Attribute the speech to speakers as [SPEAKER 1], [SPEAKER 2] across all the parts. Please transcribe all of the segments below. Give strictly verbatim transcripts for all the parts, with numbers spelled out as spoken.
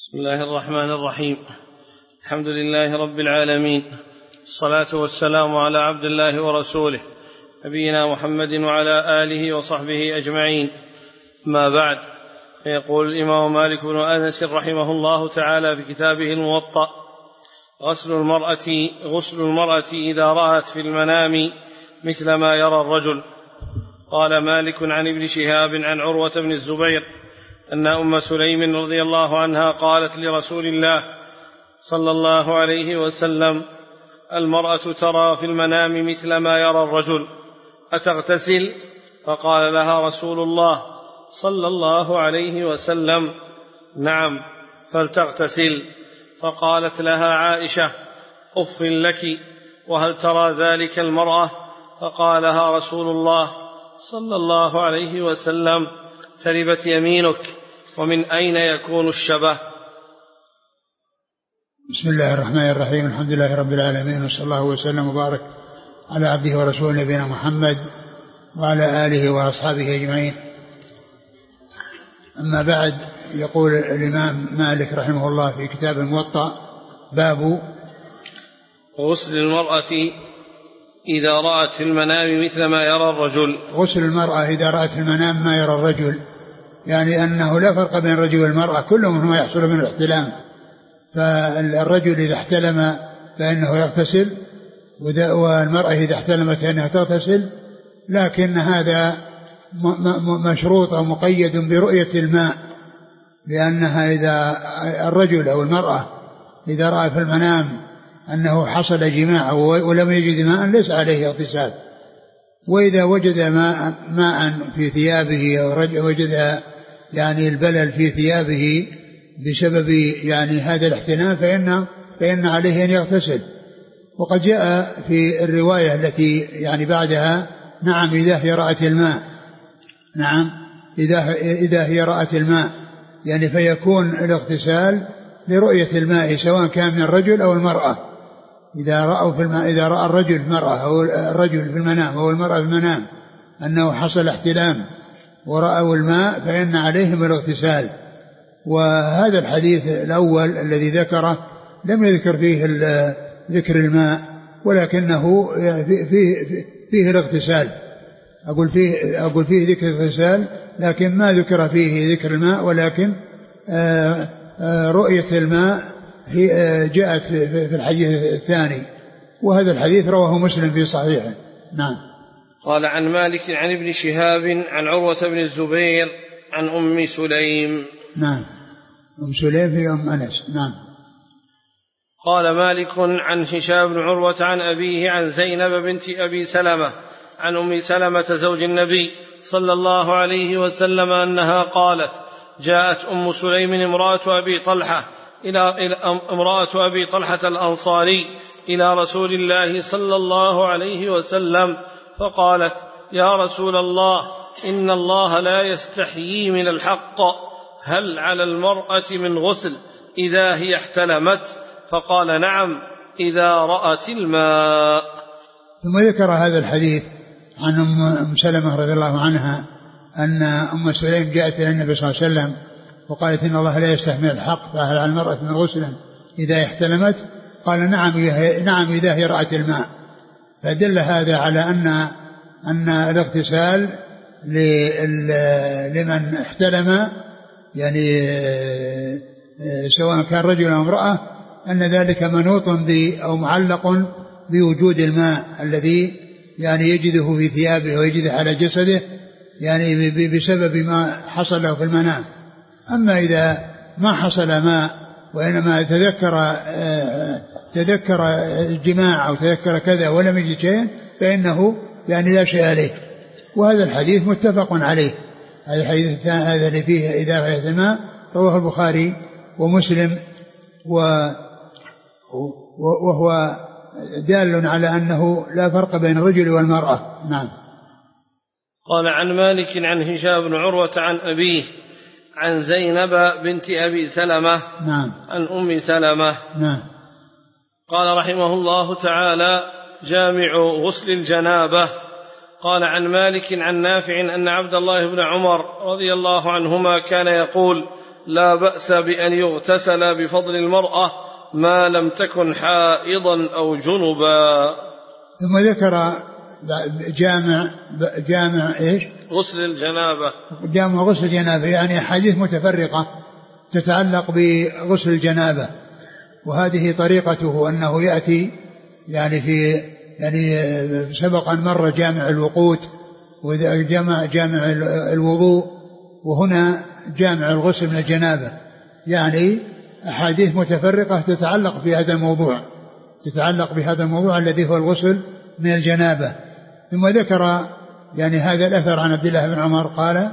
[SPEAKER 1] بسم الله الرحمن الرحيم. الحمد لله رب العالمين، الصلاة والسلام على عبد الله ورسوله نبينا محمد وعلى آله وصحبه أجمعين. ما بعد، فيقول الإمام مالك بن أنس رحمه الله تعالى في كتابه الموطأ: غسل المرأة غسل المرأة إذا رأت في المنام مثل ما يرى الرجل. قال مالك عن ابن شهاب عن عروة بن الزبير أن أم سليم رضي الله عنها قالت لرسول الله صلى الله عليه وسلم: المرأة ترى في المنام مثل ما يرى الرجل، أتغتسل؟ فقال لها رسول الله صلى الله عليه وسلم: نعم، فلتغتسل. فقالت لها عائشة: أف لك، وهل ترى ذلك المرأة؟ فقالها رسول الله صلى الله عليه وسلم: تربت يمينك، ومن أين يكون الشبه؟
[SPEAKER 2] بسم الله الرحمن الرحيم. الحمد لله رب العالمين، وصلى الله وسلم وبارك على عبده ورسوله نبينا محمد وعلى آله وأصحابه أجمعين. أما بعد، يقول الإمام مالك رحمه الله في كتاب الموطأ: باب
[SPEAKER 1] غسل المرأة إذا رأت في المنام مثل ما يرى الرجل.
[SPEAKER 2] غسل المرأة إذا رأت في المنام ما يرى الرجل، يعني أنه لا فرق بين الرجل والمرأة، كل منهما يحصل من الاحتلام. فالرجل إذا احتلم فإنه يغتسل، والمرأة إذا احتلمت فإنها تغتسل، لكن هذا مشروط أو مقيد برؤية الماء، لأنها إذا الرجل أو المرأة إذا رأى في المنام أنه حصل جماع ولم يجد ماء ليس عليه اغتسال، وإذا وجد ماء, ماء في ثيابه أو وجد يعني البلل في ثيابه بسبب يعني هذا الاحتلام فإن, فإن عليه أن يغتسل. وقد جاء في الرواية التي يعني بعدها: نعم إذا هي رأت الماء، نعم إذا, إذا هي رأت الماء، يعني فيكون الاغتسال لرؤية الماء سواء كان من الرجل أو المرأة. إذا رأوا في الماء، إذا رأى الرجل المرأة أو الرجل في المنام أو المرأة في المنام أنه حصل احتلام ورأوا الماء فإن عليهم الاغتسال. وهذا الحديث الأول الذي ذكره لم يذكر فيه ذكر الماء، ولكنه فيه, فيه الاغتسال، أقول فيه, أقول فيه ذكر الاغتسال، لكن ما ذكر فيه ذكر الماء، ولكن آآ آآ رؤية الماء هي جاءت في الحديث الثاني، وهذا الحديث رواه مسلم في صحيحه. نعم.
[SPEAKER 1] قال عن مالك عن ابن شهاب عن عروة بن الزبير عن أم سليم.
[SPEAKER 2] نعم، أم سليم في أم أنس. نعم.
[SPEAKER 1] قال مالك عن هشام بن عروة عن أبيه عن زينب بنت أبي سلمة عن أم سلمة زوج النبي صلى الله عليه وسلم أنها قالت: جاءت أم سليم امرأة أبي طلحة إلى امرأة أبي طلحة الأنصاري إلى رسول الله صلى الله عليه وسلم فقالت: يا رسول الله، إن الله لا يستحيي من الحق، هل على المرأة من غسل إذا هي احتلمت؟ فقال: نعم، إذا رأت الماء.
[SPEAKER 2] ثم ذكر هذا الحديث عن أم سلمة رضي الله عنها أن أم سليم جاءت إلى النبي صلى الله عليه وسلم وقالت: إن الله لا يستحمل الحق، فهل على المرأة من غسل إذا احتلمت؟ قال: نعم، نعم إذا هي رأت الماء. فدل هذا على أن أن الاغتسال لمن احتلم، يعني سواء كان رجل أو امرأة، أن ذلك منوط أو معلق بوجود الماء الذي يعني يجده في ثيابه ويجده على جسده، يعني بسبب ما حصل له في المنام. أما إذا ما حصل ماء وإنما تذكر تذكر الجماع أو تذكر كذا ولم يجد شيء فإنه يعني لا شيء عليه. وهذا الحديث متفق عليه. هذا الحديث هذا اللي فيه إذا رأت الماء رواه البخاري ومسلم، وهو دال على أنه لا فرق بين الرجل والمرأة. نعم.
[SPEAKER 1] قال عن مالك عن هشام بن عروة عن أبيه عن زينب بنت أبي سلمة.
[SPEAKER 2] نعم.
[SPEAKER 1] عن أم سلمة.
[SPEAKER 2] نعم.
[SPEAKER 1] قال رحمه الله تعالى: جامع غسل الجنابة. قال عن مالك عن نافع أن عبد الله بن عمر رضي الله عنهما كان يقول: لا بأس بأن يغتسل بفضل المرأة ما لم تكن حائضا أو جنبا.
[SPEAKER 2] ثم ذكر جامع جامع إيش؟
[SPEAKER 1] غسل الجنابة.
[SPEAKER 2] جامع غسل الجنابة، يعني حديث متفرقة تتعلق بغسل الجنابة، وهذه طريقته أنه يأتي يعني في يعني سبق أن مر جامع الوقوت وجامع جامع الوضوء، وهنا جامع الغسل من الجنابة، يعني أحاديث متفرقة تتعلق في هذا الموضوع تتعلق بهذا الموضوع الذي هو الغسل من الجنابة. ثم ذكر يعني هذا الأثر عن عبد الله بن عمر قال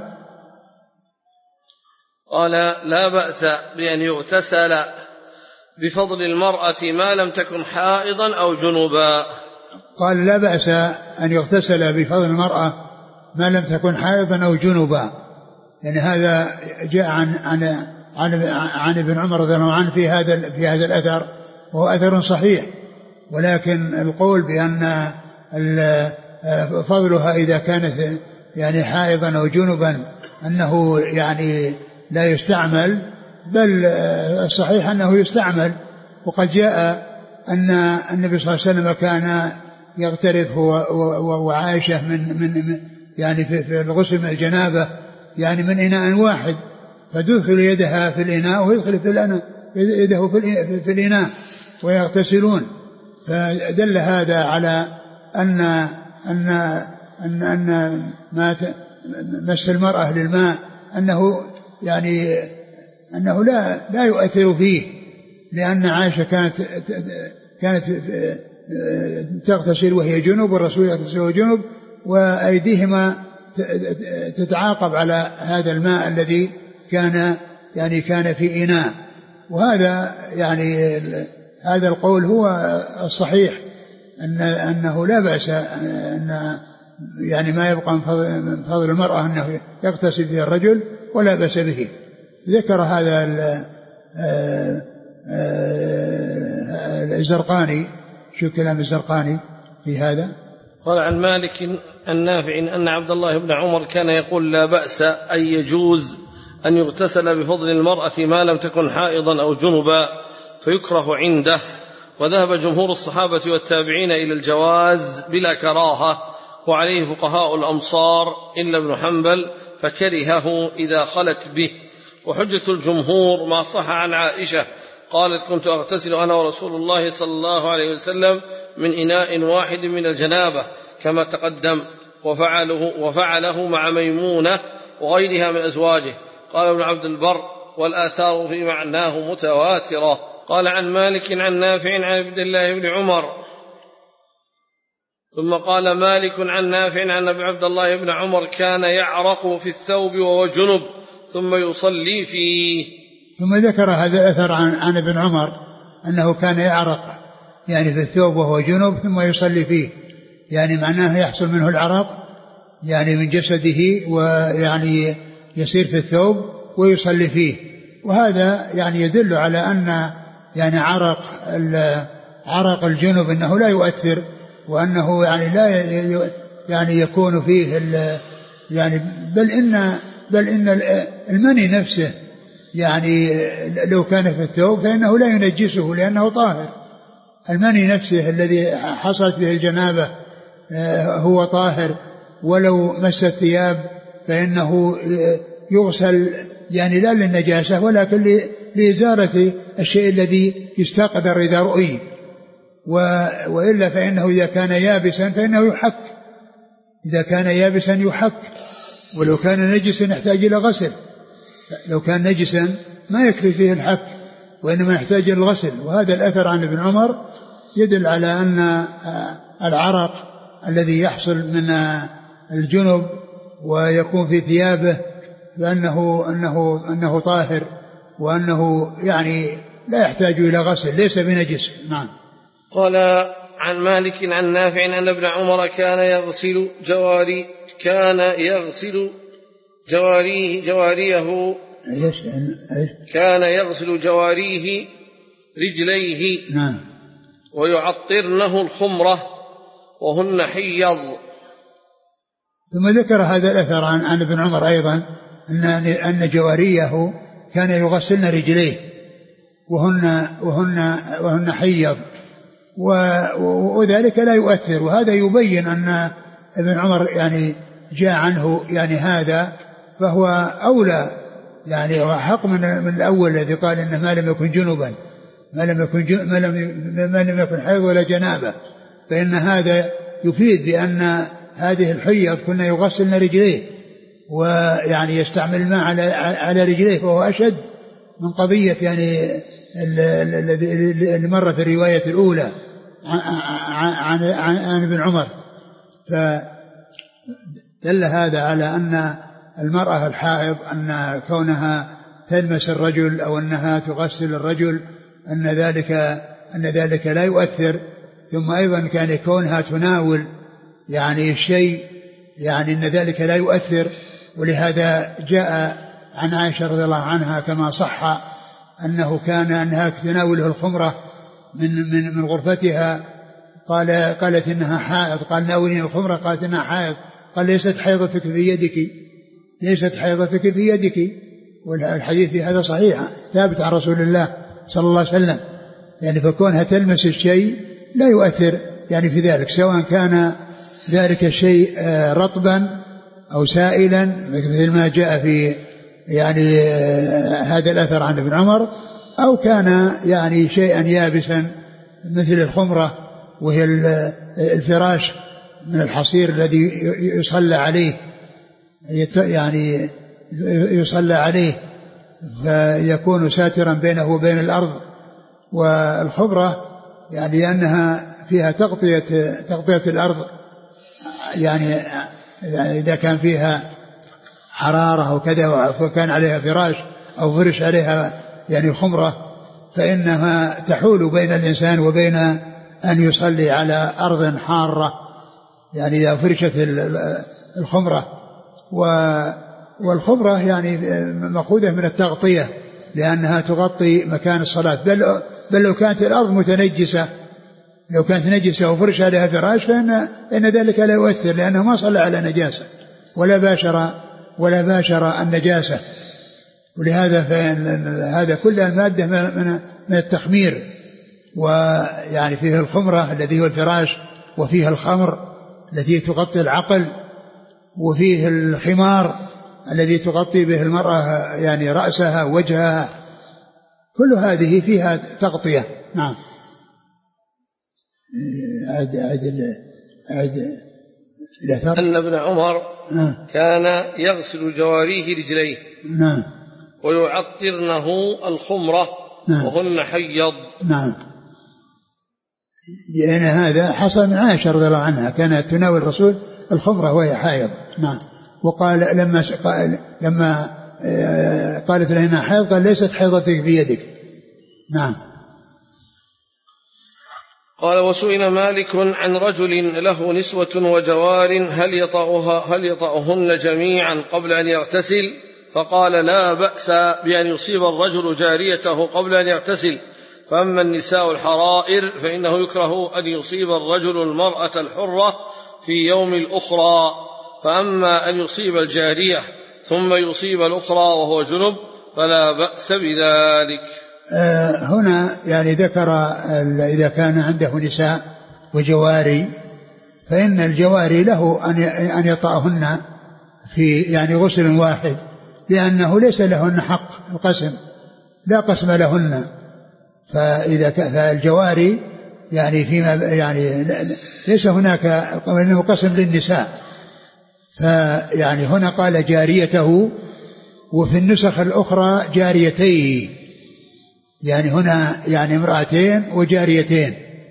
[SPEAKER 1] قال لا بأس بأن يغتسل بفضل المرأة ما لم تكن حائضا أو جنبا.
[SPEAKER 2] قال لا بأس أن يغتسل بفضل المرأة ما لم تكن حائضا أو جنبا، يعني هذا جاء عن عن عن, عن ابن عمر رضي الله عنه في هذا في هذا الأثر، وهو أثر صحيح، ولكن القول بأن فضلها إذا كانت يعني حائضا أو جنبا أنه يعني لا يستعمل، بل الصحيح أنه يستعمل. وقد جاء أن النبي صلى الله عليه وسلم كان يغترف هو وعائشة من من يعني في الغسل من الجنابة يعني من إناء واحد، فتدخل يدها في الإناء ويدخل في الإناء يده في الإناء ويغتسلون. فدل هذا على أن أن أن أن ما مس المرأة للماء أنه يعني أنه لا لا يؤثر فيه، لأن عائشة كانت كانت تغتسل وهي جنب والرسول يغتسل وهو جنب، وأيديهما تتعاقب على هذا الماء الذي كان يعني كان في إناء. وهذا يعني هذا القول هو الصحيح، أن أنه لا بأس أن يعني ما يبقى من فضل المرأة أنه يغتسل به الرجل ولا بأس به. ذكر هذا الزرقاني، شو كلام الزرقاني في هذا؟
[SPEAKER 1] قال عن مالك النافع أن عبد الله بن عمر كان يقول لا بأس أن يجوز أن يغتسل بفضل المرأة ما لم تكن حائضا أو جنبا فيكره عنده. وذهب جمهور الصحابة والتابعين إلى الجواز بلا كراهة، وعليه فقهاء الأمصار إلا ابن حنبل فكرهه إذا خلت به. وحجة الجمهور ما صح عن عائشة قالت كنت أغتسل أنا ورسول الله صلى الله عليه وسلم من إناء واحد من الجنابة كما تقدم، وفعله, وفعله مع ميمونة وغيرها من أزواجه. قال ابن عبد البر والآثار في معناه متواترة. قال عن مالك عن نافع عن عبد الله بن عمر. ثم قال مالك عن نافع عن أبي عبد الله بن عمر كان يعرق في الثوب وهو جنب ثم يصلي فيه.
[SPEAKER 2] ثم ذكر هذا الأثر عن, عن ابن عمر أنه كان يعرق يعني في الثوب وهو جنب ثم يصلي فيه، يعني معناه يحصل منه العرق يعني من جسده ويعني يسير في الثوب ويصلي فيه. وهذا يعني يدل على أن يعني عرق عرق الجنب أنه لا يؤثر، وأنه يعني لا يعني يكون فيه يعني بل إن بل إن المني نفسه يعني لو كان في الثوب فإنه لا ينجسه لأنه طاهر. المني نفسه الذي حصلت به الجنابة هو طاهر، ولو مس الثياب فإنه يغسل يعني لا للنجاسة ولكن لإزالة الشيء الذي يستقدر إذا رؤي، وإلا فإنه إذا كان يابسا فإنه يحك، إذا كان يابسا يحك، ولو كان نجسا يحتاج إلى غسل. لو كان نجسا ما يكفي فيه الحك وإنما يحتاج إلى الغسل. وهذا الأثر عن ابن عمر يدل على أن العرق الذي يحصل من الجنب ويكون في ثيابه فأنه أنه أنه طاهر، وأنه يعني لا يحتاج إلى غسل، ليس بنجس. نعم.
[SPEAKER 1] قال عن مالك عن نافع أن ابن عمر كان يغسل جواري كان يغسل جواريه جواريه كان يغسل جواريه رجليه
[SPEAKER 2] نعم.
[SPEAKER 1] ويعطرنه الخمرة وهن حيض.
[SPEAKER 2] ثم ذكر هذا الأثر عن, عن ابن عمر أيضا أن, أن جواريه كان يغسلن رجليه وهن, وهن, وهن حيض، وذلك لا يؤثر. وهذا يبين أن ابن عمر يعني جاء عنه يعني هذا، فهو أولى يعني هو حق من, من الأول الذي قال إنه ما لم يكن جنبا ما لم يكن, جن ما لم, ما لم يكن حيض ولا جنابة، فإن هذا يفيد بأن هذه الحيض كنا يغسلن رجليه ويعني يستعمل الماء على, على رجليه، فهو أشد من قضية يعني اللي مر في الرواية الأولى عن, عن, عن, عن ابن عمر. فدل هذا على أن المرأة الحائض أن كونها تلمس الرجل أو أنها تغسل الرجل أن ذلك, أن ذلك لا يؤثر. ثم أيضا كان كونها تناول يعني الشيء يعني أن ذلك لا يؤثر. ولهذا جاء عن عائشة رضي الله عنها كما صح أنه كان أنها تناوله الخمرة من, من, من غرفتها، قال قالت إنها حائض، قال ناولين الخمرة، قالت إنها حائض، قال ليست حيضتك في يدك ليست حيضتك في يدك. والحديث في هذا صحيح ثابت عن رسول الله صلى الله عليه وسلم، يعني فكونها تلمس الشيء لا يؤثر يعني في ذلك، سواء كان ذلك الشيء رطبا أو سائلا مثل ما جاء في يعني هذا الأثر عن ابن عمر، أو كان يعني شيئا يابسا مثل الخمرة وهي الفراش من الحصير الذي يصلى عليه يعني يصلى عليه فيكون ساترا بينه وبين الأرض. والخمرة يعني لأنها فيها تغطية تغطية الأرض، يعني إذا كان فيها حرارة أو كذا وكان عليها فراش أو فرش عليها يعني خمرة، فإنها تحول بين الإنسان وبين أن يصلي على أرض حارة يعني إذا فرشت الخمرة. والخمرة يعني مأخوذة من التغطية لأنها تغطي مكان الصلاة، بل, بل لو كانت الأرض متنجسة لو كانت نجسة وفرش عليها فراش فإن إن ذلك لا يؤثر، لأنه ما صلى على نجاسة ولا باشر ولا باشر النجاسة. ولهذا فإن هذا كل المادة من, من التخمير، ويعني فيه الخمرة الذي هو الفراش، وفيه الخمر التي تغطي العقل، وفيه الخمار الذي تغطي به المرأة يعني رأسها وجهها، كل هذه فيها تغطية. نعم. عد عد عد
[SPEAKER 1] أن ابن عمر
[SPEAKER 2] نعم.
[SPEAKER 1] كان يغسل جواريه رجليه
[SPEAKER 2] نعم.
[SPEAKER 1] ويعطرنه الخمرة نعم. وهن حيض.
[SPEAKER 2] نعم. لأن هذا حصل من عائشة رضي الله عنها، كانت تناول الرسول الخمرة وهي حائض. نعم. وقال لما قال لما قالت لنا حائض قال ليست حيضتك في يدك. نعم.
[SPEAKER 1] قال وسئل مالك عن رجل له نسوة وجوار هل يطأها هل يطأهن جميعا قبل أن يغتسل؟ فقال لا بأس بأن يصيب الرجل جاريته قبل أن يغتسل، فأما النساء الحرائر فإنه يكره أن يصيب الرجل المرأة الحرة في يوم الأخرى، فأما أن يصيب الجارية ثم يصيب الأخرى وهو جنب فلا بأس بذلك.
[SPEAKER 2] هنا يعني ذكر إذا كان عنده نساء وجواري فإن الجواري له أن يطأهن في يعني غسل واحد، لأنه ليس لهن حق القسم، لا قسم لهن. فإذا فالجواري يعني فيما يعني ليس هناك أنه قسم للنساء، فيعني هنا قال جاريته، وفي النسخ الأخرى جاريتيه، يعني هنا يعني امرأتين وجاريتين.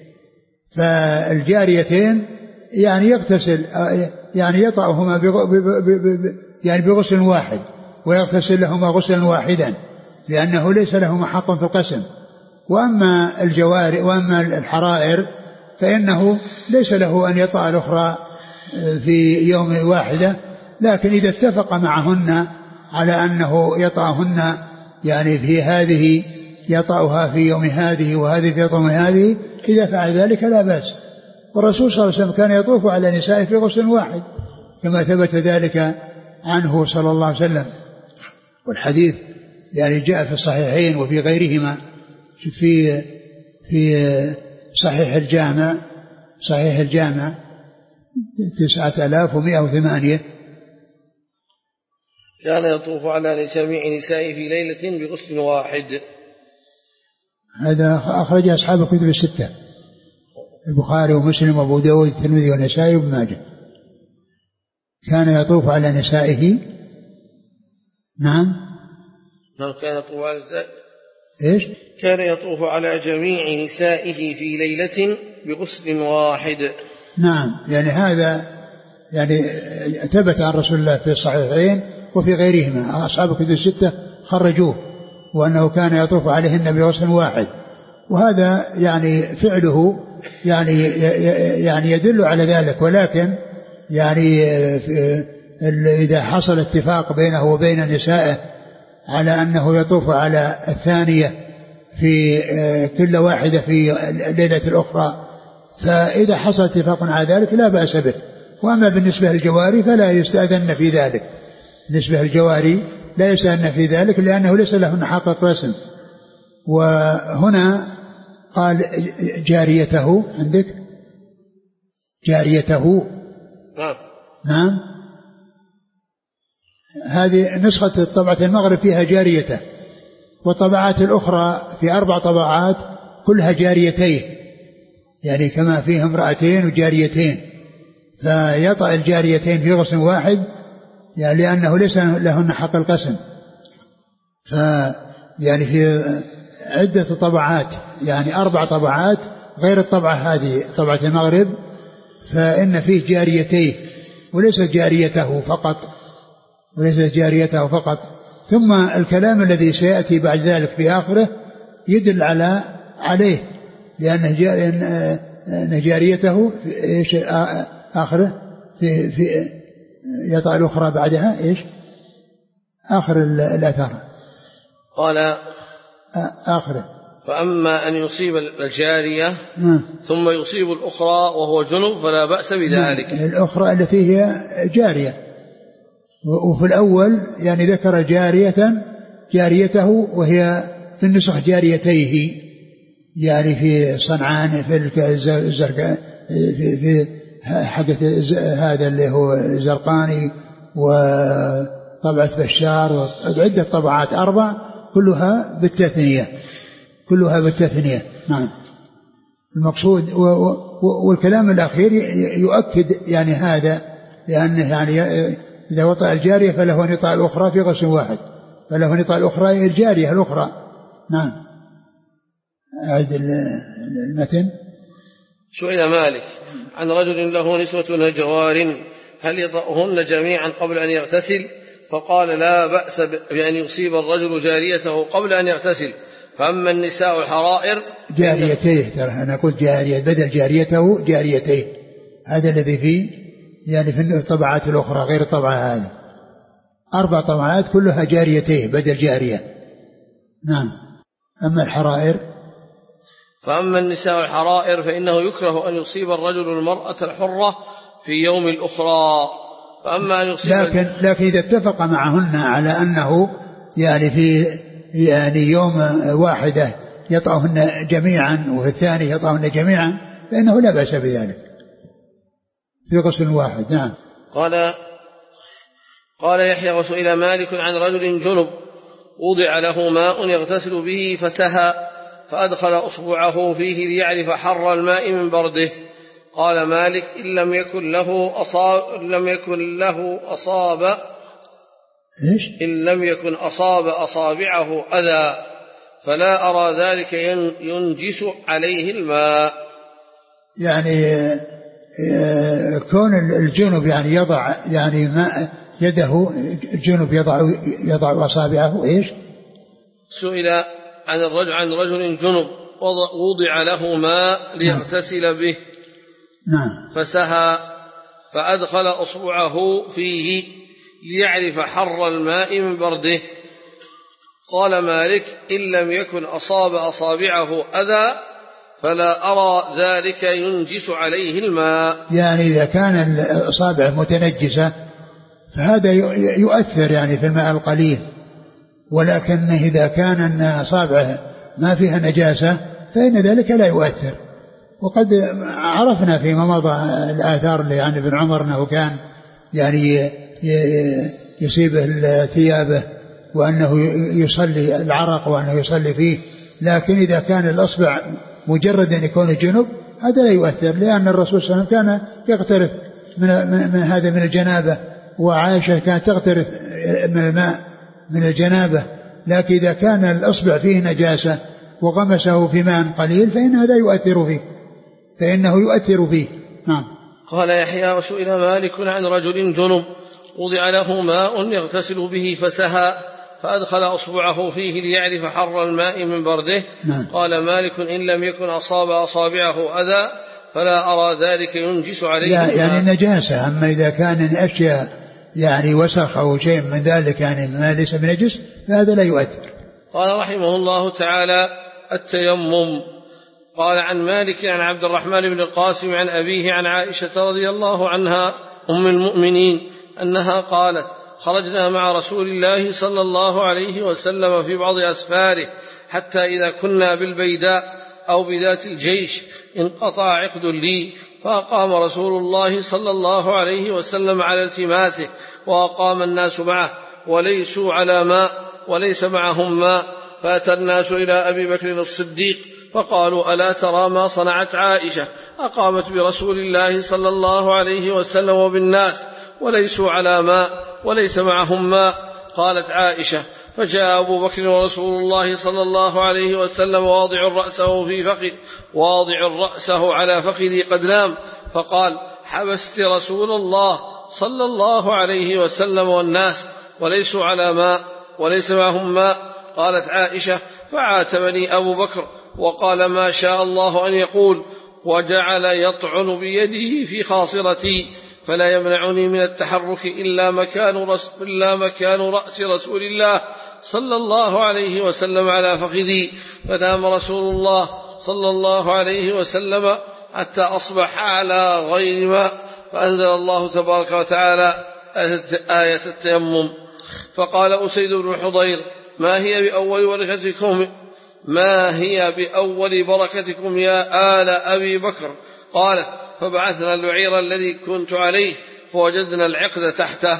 [SPEAKER 2] فالجاريتين يعني يغتسل يعني يطأهما يعني بغسل واحد ويغتسل لهما غسلا واحدا، لأنه ليس لهما حق في القسم. وأما الجواري وأما الحرائر فإنه ليس له أن يطأ الأخرى في يوم واحدة، لكن إذا اتفق معهن على أنه يطأهن يعني في هذه يطأها في يوم هذه وهذه في يوم هذه، إذا فعل ذلك لا بأس. والرسول صلى الله عليه وسلم كان يطوف على نسائه في غسل واحد كما ثبت ذلك عنه صلى الله عليه وسلم. والحديث يعني جاء في الصحيحين وفي غيرهما في في صحيح الجامع صحيح الجامع تسعة آلاف ومائة وثمانية.
[SPEAKER 1] كان يطوف على جميع نسائه في ليلة بغسل واحد.
[SPEAKER 2] هذا أخرج أصحاب الكتب الستة البخاري ومسلم وأبو داود والترمذي والنسائي وابن ماجه. كان يطوف على نسائه. نعم
[SPEAKER 1] كان يطوف على
[SPEAKER 2] إيش؟
[SPEAKER 1] كان يطوف على جميع نسائه في ليلة بغسل واحد.
[SPEAKER 2] نعم يعني هذا يعني ثبت عن رسول الله في الصحيحين وفي غيرهما. أصحاب الكتب الستة خرجوه وأنه كان يطوف عليهن بغسل واحد، وهذا يعني فعله يعني يعني يدل على ذلك. ولكن يعني إذا حصل اتفاق بينه وبين نسائه على أنه يطوف على الثانية في كل واحدة في الليلة الأخرى، فإذا حصل اتفاق على ذلك لا بأس به. وأما بالنسبة للجواري فلا يستأذن في ذلك. بالنسبة للجواري لا يستأذن في ذلك لأنه ليس لهن حق رسم. وهنا قال جاريته عندك جاريته.
[SPEAKER 1] نعم
[SPEAKER 2] نعم هذه نسخة طبعة المغرب فيها جاريته، والطبعات الأخرى في أربع طبعات كلها جاريتين، يعني كما فيها امرأتين وجاريتين، فيطأ الجاريتين في غسل واحد يعني لأنه ليس لهن حق القسم. ف يعني في عدة طبعات يعني أربع طبعات غير الطبعة هذه طبعة المغرب، فإن فيه جاريتين وليس جاريته فقط وليس جاريته فقط. ثم الكلام الذي سيأتي بعد ذلك في آخره يدل على عليه، لأن جاريته إيش آخره في في يطأ الأخرى بعدها إيش آخر الأثر
[SPEAKER 1] قال
[SPEAKER 2] آخره.
[SPEAKER 1] فأما أن يصيب الجارية ثم يصيب الأخرى وهو جنب فلا بأس بذلك.
[SPEAKER 2] الأخرى التي هي جارية، وفي الأول يعني ذكر جارية جاريته وهي في النسخ جاريتيه، يعني في صنعان في الزرقاء في, في حقة هذا اللي هو الزرقاني وطبعة بشار وعدة طبعات أربع كلها بالتثنية كلها بالتثنية. نعم المقصود والكلام الأخير يؤكد يعني هذا، لأنه يعني إذا وطأ الجارية فله أن يطأ الأخرى في غسل واحد، فله أن يطأ الأخرى الجارية الأخرى. نعم أعد المتن.
[SPEAKER 1] سئل مالك عن رجل له نسوة جوار هل يطأهن جميعا قبل أن يغتسل؟ فقال لا بأس بأن يصيب الرجل جاريته قبل أن يغتسل. فأما النساء الحرائر
[SPEAKER 2] جاريتيه، ترى أنا قلت جارية بدل جاريته جاريتيه، هذا الذي فيه يعني في الطبعات الأخرى غير الطبعة هذه أربع طبعات كلها جاريتيه بدل جارية. نعم. أما الحرائر
[SPEAKER 1] فأما النساء الحرائر فإنه يكره أن يصيب الرجل المرأة الحرة في يوم الأخرى. فأما أن يصيب
[SPEAKER 2] لكن, لكن إذا اتفق معهن على أنه يعني في يعني يوم واحدة يطأهن جميعا وفي الثاني يطأهن جميعا فإنه لا بأس بذلك في غسل واحد. نعم.
[SPEAKER 1] قال قال يحيى وسئل مالك عن رجل جنب وضع له ماء يغتسل به فسهى فأدخل أصبعه فيه ليعرف حر الماء من برده. قال مالك إن لم يكن له أصاب إن لم يكن له أصاب
[SPEAKER 2] إيش؟
[SPEAKER 1] إن لم يكن أصاب أصابعه أذى فلا أرى ذلك ينجس عليه الماء.
[SPEAKER 2] يعني كون الجنب يعني يضع يعني ماء يده الجنب يضع يضع أصابعه إيش؟
[SPEAKER 1] سئل عن الرجل عن رجل جنب وضع له ماء ليغتسل به.
[SPEAKER 2] نعم.
[SPEAKER 1] فسهى فأدخل أصبعه فيه ليعرف حر الماء من برده. قال مالك إن لم يكن أصاب أصابعه أذى فلا أرى ذلك ينجس عليه الماء.
[SPEAKER 2] يعني إذا كان الأصابع متنجسة فهذا يؤثر يعني في الماء القليل، ولكن إذا كان أن أصابعه ما فيها نجاسة فإن ذلك لا يؤثر. وقد عرفنا فيما مضى الآثار اللي عن ابن عمر أنه كان يعني يصيبه ثيابه وأنه يصلي العرق وأنه يصلي فيه، لكن إذا كان الأصبع مجرد أن يكون جنب هذا لا يؤثر، لأن الرسول صلى الله عليه وسلم كان يقترف من, من, من هذا من الجنابة، وعائشة كانت تقترف من الماء من الجنابة. لكن إذا كان الأصبع فيه نجاسة وغمسه في ماء قليل فإن هذا يؤثر فيه فإنه يؤثر فيه. نعم.
[SPEAKER 1] قال يحيى: وسئل مالك عن رجل جنب وضع له ماء يغتسل به فسهى فأدخل أصبعه فيه ليعرف حر الماء من برده.
[SPEAKER 2] نعم.
[SPEAKER 1] قال مالك: إن لم يكن أصاب أصابعه أذى فلا أرى ذلك ينجس عليه.
[SPEAKER 2] لا يعني نجاسة، أما إذا كان أشياء يعني وسخ أو شيء من ذلك يعني ما ليس بنجس فهذا لا يؤثر.
[SPEAKER 1] قال رحمه الله تعالى: التيمم. قال عن مالك عن عبد الرحمن بن القاسم عن أبيه عن عائشة رضي الله عنها أم المؤمنين أنها قالت: خرجنا مع رسول الله صلى الله عليه وسلم في بعض أسفاره حتى إذا كنا بالبيداء أو بذات الجيش انقطع عقد لي، فأقام رسول الله صلى الله عليه وسلم على التماسه وأقام الناس معه وليسوا على ماء وليس معهم ماء، فأتى الناس إلى أبي بكر الصديق فقالوا: ألا ترى ما صنعت عائشة؟ أقامت برسول الله صلى الله عليه وسلم وبالناس وليسوا على ماء وليس معهم ماء. قالت عائشة: فجاء أبو بكر ورسول الله صلى الله عليه وسلم واضع رأسه في فخذ واضع رأسه على فخذي قد نام، فقال: حبست رسول الله صلى الله عليه وسلم والناس وليسوا على ماء وليس معهم ماء. قالت عائشة: فعاتبني أبو بكر وقال: ما شاء الله أن يقول، وجعل يطعن بيده في خاصرتي، فلا يمنعني من التحرك إلا مكان, رس إلا مكان رأس رسول الله صلى الله عليه وسلم على فخذي. فنام رسول الله صلى الله عليه وسلم حتى أصبح على غير ماء، فأنزل الله تبارك وتعالى آية التيمم. فقال أسيد بن حضير: ما هي بأول بركتكم ما هي بأول بركتكم يا آل أبي بكر؟ قالت: فبعثنا البعير الذي كنت عليه فوجدنا العقد تحته.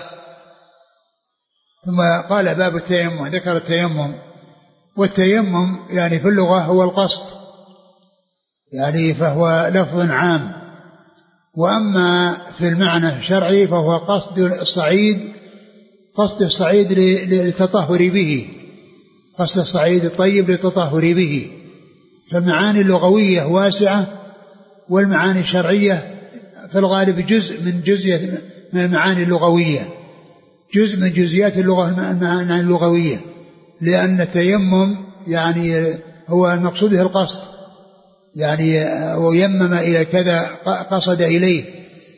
[SPEAKER 2] ثم قال: باب التيمم. ذكر التيمم، والتيمم يعني في اللغة هو القصد، يعني فهو لفظ عام، وأما في المعنى الشرعي فهو قصد الصعيد قصد الصعيد للتطهر به، قصد الصعيد الطيب للتطهر به. فالمعاني اللغوية واسعة، والمعاني الشرعية في الغالب جزء من جزئية من المعاني اللغوية، جزء من جزئيات اللغة المعاني اللغوية، لأن التيمم يعني هو المقصود به القصد، يعني ويمم إلى كذا قصد إليه،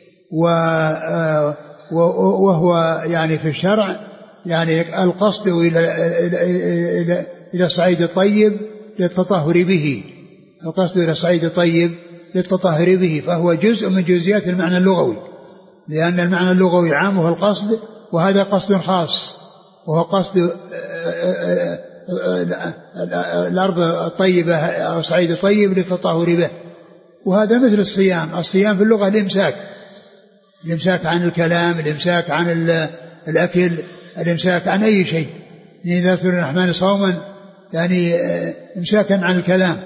[SPEAKER 2] وهو يعني في الشرع يعني القصد إلى إلى إلى الصعيد الطيب للتطهر به، القصد إلى الصعيد الطيب للتطهر به، فهو جزء من جزئيات المعنى اللغوي، لأن المعنى اللغوي عام وهو القصد، وهذا قصد خاص وهو قصد الأرض الطيبة أو الصعيد الطيب للتطهر به. وهذا مثل الصيام، الصيام في اللغة الإمساك، الإمساك عن الكلام، الإمساك عن الأكل، الإمساك عن أي شيء، إذا ذكر الرحمن صوما يعني إمساكا عن الكلام.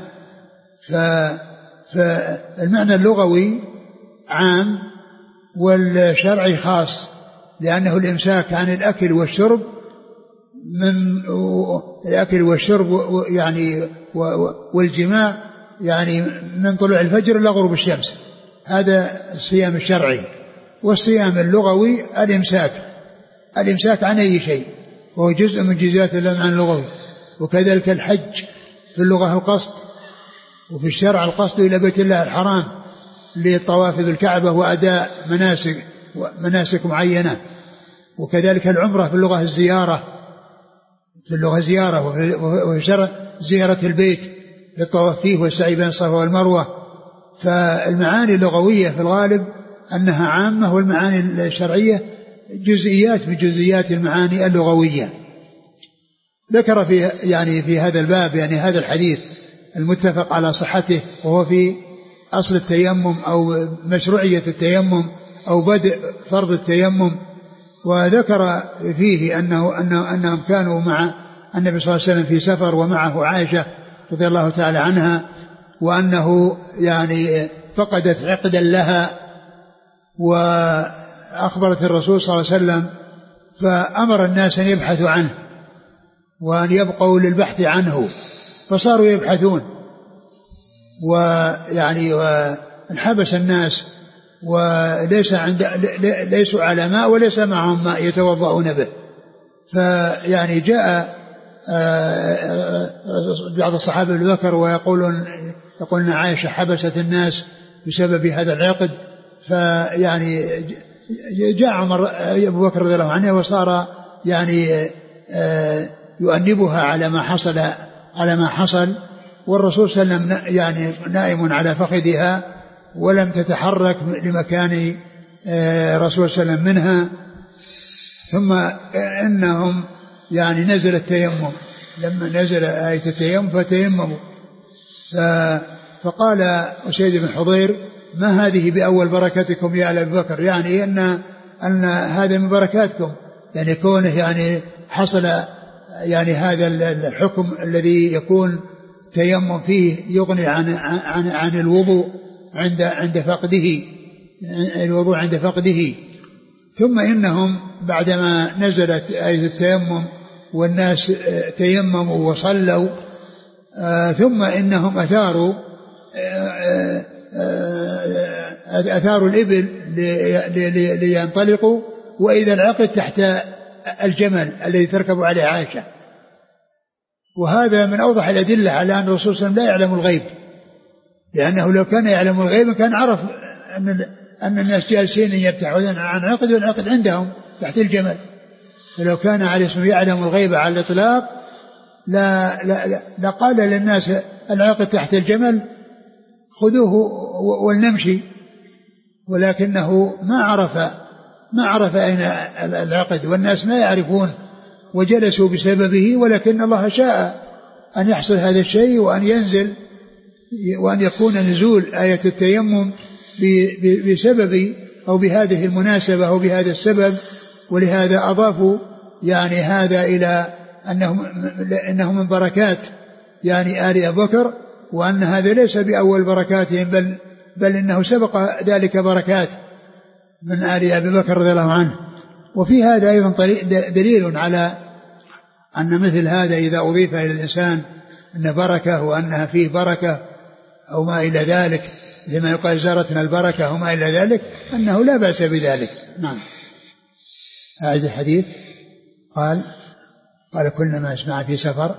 [SPEAKER 2] فالمعنى اللغوي عام والشرعي خاص، لأنه الإمساك عن الأكل والشرب من الأكل والشرب يعني والجماع يعني من طلوع الفجر إلى غروب الشمس، هذا الصيام الشرعي. والصيام اللغوي الإمساك الإمساك عن أي شيء، وهو جزء من جزئيات المعنى اللغوي. وكذلك الحج في اللغة القصد، وفي الشرع القصد إلى بيت الله الحرام للطواف بالكعبة وأداء مناسك مناسك معينة. وكذلك العمرة في اللغة الزيارة، في اللغة زيارة، وفي الشرع زيارة البيت للطواف فيه والسعي بين الصفا والمروة. فالمعاني اللغوية في الغالب أنها عامة، والمعاني الشرعية جزئيات من جزئيات المعاني اللغوية. ذكر في يعني في هذا الباب يعني هذا الحديث المتفق على صحته، وهو في أصل التيمم أو مشروعية التيمم أو بدء فرض التيمم. وذكر فيه أنه أنه أنهم كانوا مع النبي صلى الله عليه وسلم في سفر ومعه عائشة رضي الله تعالى عنها، وأنه يعني فقدت عقدا لها، وأخبرت الرسول صلى الله عليه وسلم فأمر الناس أن يبحثوا عنه وأن يبقوا للبحث عنه، فصاروا يبحثون، ويعني وانحبس الناس وليس عند ليسوا على ماء وليس معهم ماء يتوضؤون به. فيعني جاء بعض الصحابة ذكر ويقولون يقولون عائشة حبست الناس بسبب هذا العقد، فيعني جاء عمر أبو بكر رضي الله عنه وصار يعني يؤنبها على ما حصل على ما حصل والرسول صلى الله عليه وسلم يعني نائم على فخذها ولم تتحرك لمكان رسول صلى الله عليه وسلم منها. ثم إنهم يعني نزل التيمم، لما نزل آية التيمم فتيمموا، فقال أسيد بن حضير ما هذه بأول بركتكم يا آل أبي بكر، يعني أن أن هذا من بركاتكم، يعني كونه يعني حصل يعني هذا الحكم الذي يكون تيمم فيه يغني عن عن عن الوضوء عند عند فقده الوضوء عند فقده. ثم إنهم بعدما نزلت آية التيمم والناس تيمموا وصلوا، ثم إنهم أثاروا أثاروا الإبل لينطلقوا، وإذا العقد تحت الجمل الذي تركب عليه عائشة. وهذا من أوضح الأدلة على أن الرسول صلى الله عليه وسلم لا يعلم الغيب، لأنه لو كان يعلم الغيب كان عرف أن أن الناس جالسين يبتعدون عن عقد والعقد عندهم تحت الجمل. فلو كان عليه الصلاة والسلام يعلم الغيب على الإطلاق لا لا لا لقال للناس العقد تحت الجمل خذوه ولنمشي، ولكنه ما عرف ما عرف أين العقد والناس ما يعرفون وجلسوا بسببه، ولكن الله شاء أن يحصل هذا الشيء وأن ينزل وأن يكون نزول آية التيمم بسبب أو بهذه المناسبة أو بهذا السبب. ولهذا أضافوا يعني هذا إلى أنه إنه من بركات يعني آل أبي بكر، وأن هذا ليس بأول بركاتهم بل بل إنه سبق ذلك بركات من آل أبي بكر رضي الله عنه. وفي هذا أيضا دليل على أن مثل هذا إذا أضيف إلى الإنسان أن بركة وأنها فيه بركة أو ما إلى ذلك، لما يقال زارتنا البركة وما إلى ذلك، أنه لا بأس بذلك. نعم. هذا الحديث قال قال كنا ما اسمع في سفر.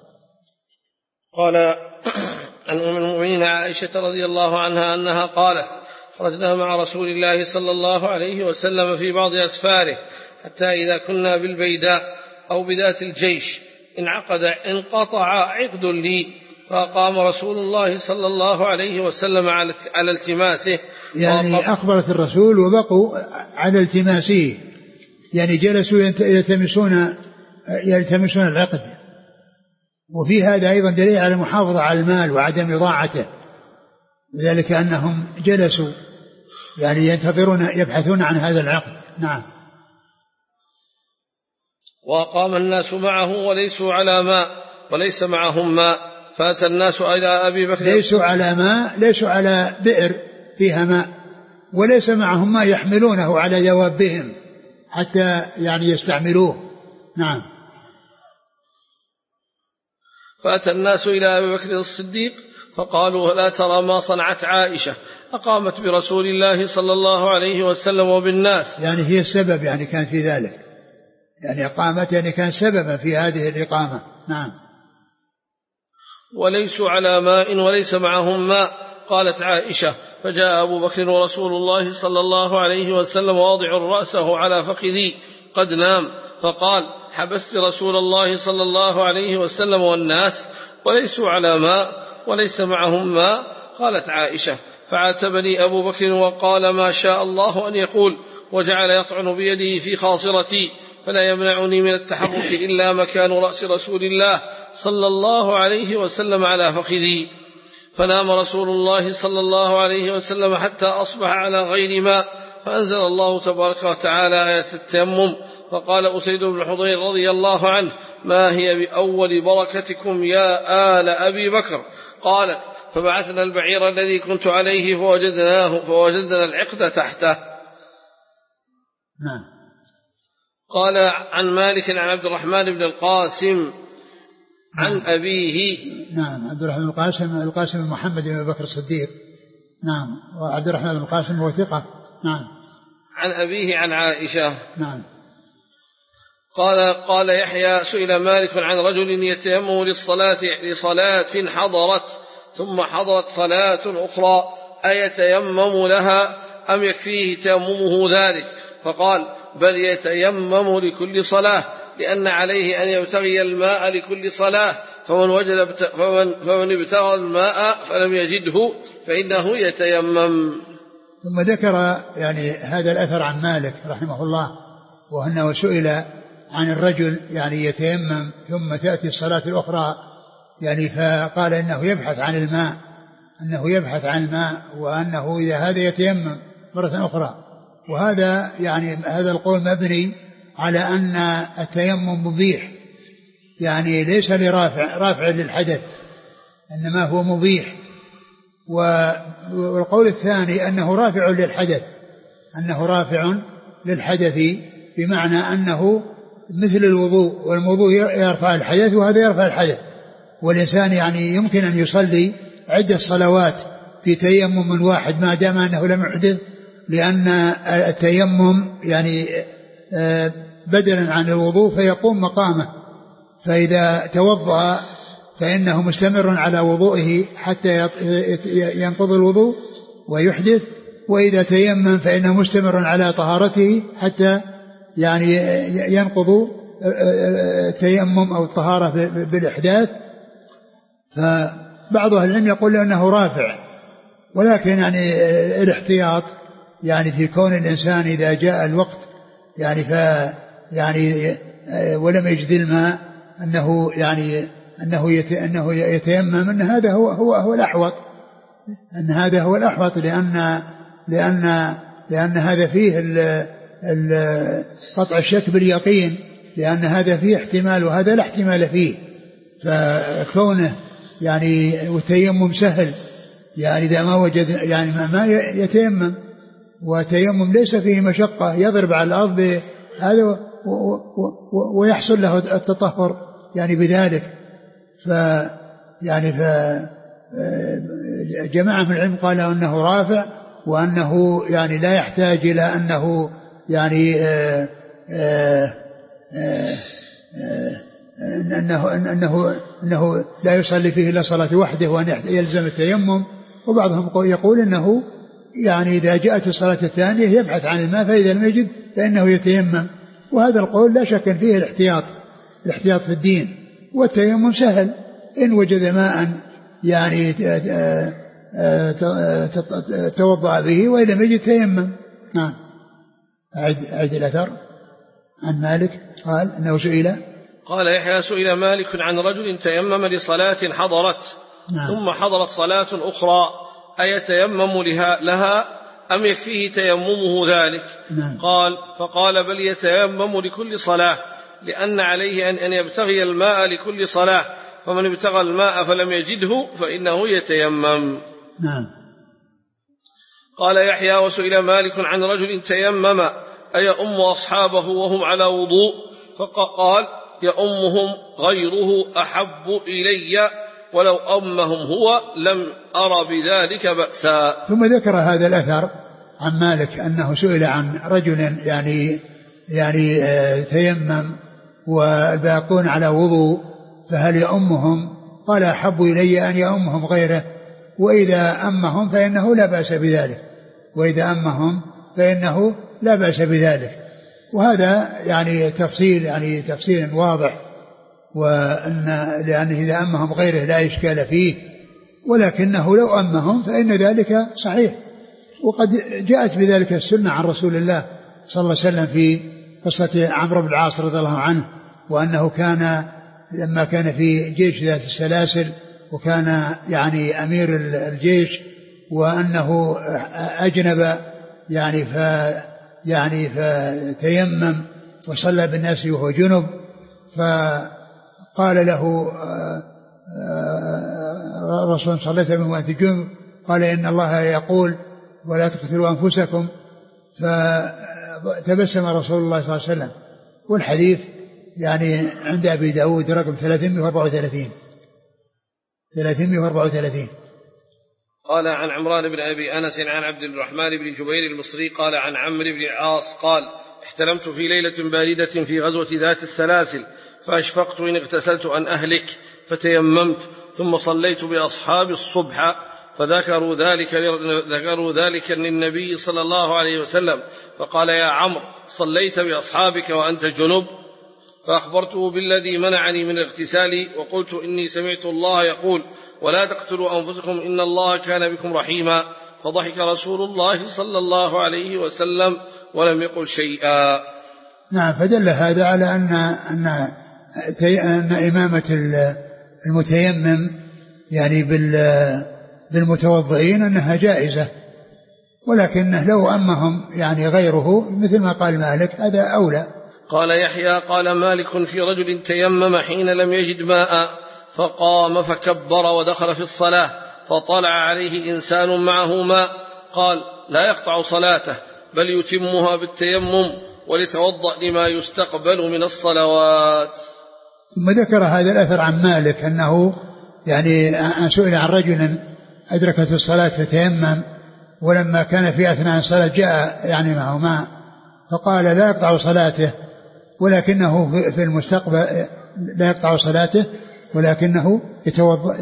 [SPEAKER 1] قال عن أم المؤمنين عائشة رضي الله عنها أنها قالت خرجنا مع رسول الله صلى الله عليه وسلم في بعض أسفاره حتى إذا كنا بالبيداء أو بذات الجيش انعقد انقطع عقد لي، فقام رسول الله صلى الله عليه وسلم على التماسه،
[SPEAKER 2] يعني أخبرت الرسول وبقوا على التماسه، يعني جلسوا يلتمسون يلتمسون العقد. وفي هذا أيضا دليل على المحافظة على المال وعدم إضاعته، ذلك أنهم جلسوا يعني ينتظرون يبحثون عن هذا العقد. نعم.
[SPEAKER 1] وقام الناس معه وليسوا على ماء وليس معهم ماء، فأتى الناس إلى أبي بكر
[SPEAKER 2] ليسوا على ماء ليسوا على بئر فيها ماء وليس معهم ماء يحملونه على دوابهم حتى يعني يستعملوه. نعم.
[SPEAKER 1] فأتى الناس إلى أبي بكر الصديق فقالوا لا ترى ما صنعت عائشة أقامت برسول الله صلى الله عليه وسلم وبالناس،
[SPEAKER 2] يعني هي السبب يعني كان في ذلك، يعني أقامت يعني كان سببا في هذه الإقامة. نعم.
[SPEAKER 1] وليسوا على ماء وليس معهم ماء. قالت عائشة فجاء أبو بكر ورسول الله صلى الله عليه وسلم واضع رأسه على فخذي قد نام، فقال حبست رسول الله صلى الله عليه وسلم والناس وليسوا على ماء وليس معهم ماء. قالت عائشة فعاتبني أبو بكر وقال ما شاء الله أن يقول، وجعل يطعن بيده في خاصرتي فلا يمنعني من التحرك إلا مكان رأس رسول الله صلى الله عليه وسلم على فخذي. فنام رسول الله صلى الله عليه وسلم حتى أصبح على غير ماء، فأنزل الله تبارك وتعالى آية التيمم، فقال أسيد بن حضير رضي الله عنه: ما هي بأول بركتكم يا آل أبي بكر؟ قالت: فبعثنا البعير الذي كنت عليه فوجدناه فوجدنا العقد تحته.
[SPEAKER 2] نعم.
[SPEAKER 1] قال عن مالك عن عبد الرحمن بن القاسم عن
[SPEAKER 2] نعم.
[SPEAKER 1] أبيه.
[SPEAKER 2] نعم. عبد الرحمن بن القاسم القاسم بن محمد بن بكر الصديق. نعم. وعبد الرحمن بن القاسم هو ثقة. نعم.
[SPEAKER 1] عن أبيه عن عائشة.
[SPEAKER 2] نعم.
[SPEAKER 1] قال قال يحيى: سئل مالك عن رجل يتيمم للصلاة لصلاة حضرت ثم حضرت صلاة أخرى أيتيمم لها أم يكفيه تيممه ذلك؟ فقال: بل يتيمم لكل صلاة، لأن عليه أن يبتغي الماء لكل صلاة، فمن وجد فمن, فمن ابتغى الماء فلم يجده فإنه يتيمم.
[SPEAKER 2] ثم ذكر يعني هذا الأثر عن مالك رحمه الله، وأنه سئل عن الرجل يعني يتيمم ثم تأتي الصلاة الأخرى، يعني فقال إنه يبحث عن الماء أنه يبحث عن الماء وأنه إذا هذا يتيمم مرة أخرى. وهذا يعني هذا القول مبني على أن التيمم مبيح، يعني ليس لرافع رافع للحدث، إنما هو مبيح. والقول الثاني أنه رافع للحدث أنه رافع للحدث بمعنى أنه مثل الوضوء، والوضوء يرفع الحدث وهذا يرفع الحدث، والإنسان يعني يمكن أن يصلي عدة صلوات في تيمم واحد ما دام أنه لم يحدث، لأن التيمم يعني بدلا عن الوضوء فيقوم مقامه، فإذا توضأ فإنه مستمر على وضوئه حتى ينقض الوضوء ويحدث، وإذا تيمم فإنه مستمر على طهارته حتى يعني ينقض التيمم أو الطهارة بالإحداث. فبعض أهل العلم يقول أنه رافع، ولكن يعني الاحتياط يعني في كون الإنسان إذا جاء الوقت يعني ف يعني ولم يجد الماء أنه يعني أنه أنه يتيمم، أن هذا هو هو هو الأحوط، أن هذا هو الأحوط، لأن لأن لأن هذا فيه قطع الشك باليقين، لأن هذا فيه احتمال وهذا لا احتمال فيه. فكونه يعني والتيمم سهل، يعني إذا ما وجد يعني ما يتيمم، وتيمم ليس فيه مشقة، يضرب على الأرض هذا ويحصل له التطهر يعني بذلك. ف يعني ف جماعة من العلم قالوا أنه رافع، وأنه يعني لا يحتاج إلى أنه يعني آآ آآ آآ أنه, أنه, أنه لا يصلي فيه إلا صلاة وحده وأن يلزم التيمم. وبعضهم يقول أنه يعني إذا جاءت الصلاة الثانية يبحث عن الماء، فإذا لم يجد فإنه يتيمم. وهذا القول لا شك فيه الاحتياط الاحتياط في الدين، والتيمم سهل إن وجد ماء يعني توضأ به، وإذا لم يجد تيمم. نعم. أعد, أعد الأثر عن مالك قال أنه سئل
[SPEAKER 1] قال يحيى: سئل مالك عن رجل تيمم لصلاة حضرت
[SPEAKER 2] نعم.
[SPEAKER 1] ثم حضرت صلاة أخرى أيتيمم لها, لها أم يكفيه تيممه ذلك؟
[SPEAKER 2] نعم.
[SPEAKER 1] قال فقال: بل يتيمم لكل صلاة، لأن عليه أن, أن يبتغي الماء لكل صلاة، فمن ابتغى الماء فلم يجده فإنه يتيمم.
[SPEAKER 2] نعم.
[SPEAKER 1] قال يحيى: وسئل مالك عن رجل تيمم أيؤم أصحابه وهم على وضوء؟ فقال: يؤمهم غيره أحب إلي، ولو أمهم هو لم أر بذلك بأسا.
[SPEAKER 2] ثم ذكر هذا الأثر عن مالك أنه سئل عن رجل يعني يعني تيمم والباقون على وضوء فهل يؤمهم؟ قال: أحب إلي أن يؤمهم غيره، وإذا أمهم فإنه لا بأس بذلك وإذا أمهم فإنه لا بأس بذلك. وهذا يعني تفصيل يعني تفصيل واضح، وأن لأنه إذا أمهم غيره لا إشكال فيه، ولكنه لو أمهم فإن ذلك صحيح. وقد جاءت بذلك السنة عن رسول الله صلى الله عليه وسلم في قصة عمرو بن العاص رضي الله عنه، وأنه كان لما كان في جيش ذات السلاسل وكان يعني أمير الجيش، وأنه أجنب يعني ف يعني فتيمم وصلى بالناس وهو جنب، فقال له رسول صليت بهم وأنت جنب؟ قال إن الله يقول ولا تقتلوا أنفسكم. فتبسم رسول الله صلى الله عليه وسلم. والحديث يعني عند أبي داود رقم ثلاثمائة وأربعة وثلاثين ثلاثمائة وأربعة وثلاثين.
[SPEAKER 1] قال عن عمران بن أبي أنس عن عبد الرحمن بن جبير المصري قال عن عمرو بن العاص قال احتلمت في ليلة باردة في غزوة ذات السلاسل فأشفقت إن اغتسلت أن أهلك فتيممت ثم صليت بأصحاب الصبح فذكروا ذلك ذكروا ذلك للنبي صلى الله عليه وسلم فقال يا عمرو صليت بأصحابك وأنت جنب؟ فأخبرته بالذي منعني من الاغتسال وقلت إني سمعت الله يقول ولا تقتلوا أنفسكم إن الله كان بكم رحيما. فضحك رسول الله صلى الله عليه وسلم ولم يقل شيئا.
[SPEAKER 2] نعم. فدل هذا على أن أن أن إمامة المتيمم يعني بالمتوضئين أنها جائزة، ولكنه لو أمهم يعني غيره مثل ما قال مالك هذا أولى.
[SPEAKER 1] قال يحيى قال مالك في رجل تيمم حين لم يجد ماء فقام فكبر ودخل في الصلاة فطلع عليه إنسان معه ماء قال لا يقطع صلاته بل يتمها بالتيمم وليتوضأ لما يستقبل من الصلوات.
[SPEAKER 2] ثم ذكر هذا الأثر عن مالك أنه يعني أن سئل عن رجل أدركت الصلاة فتيمم ولما كان في أثناء الصلاة جاء يعني معه ماء فقال لا يقطع صلاته ولكنه في المستقبل لا يقطع صلاته ولكنه يتوضأ.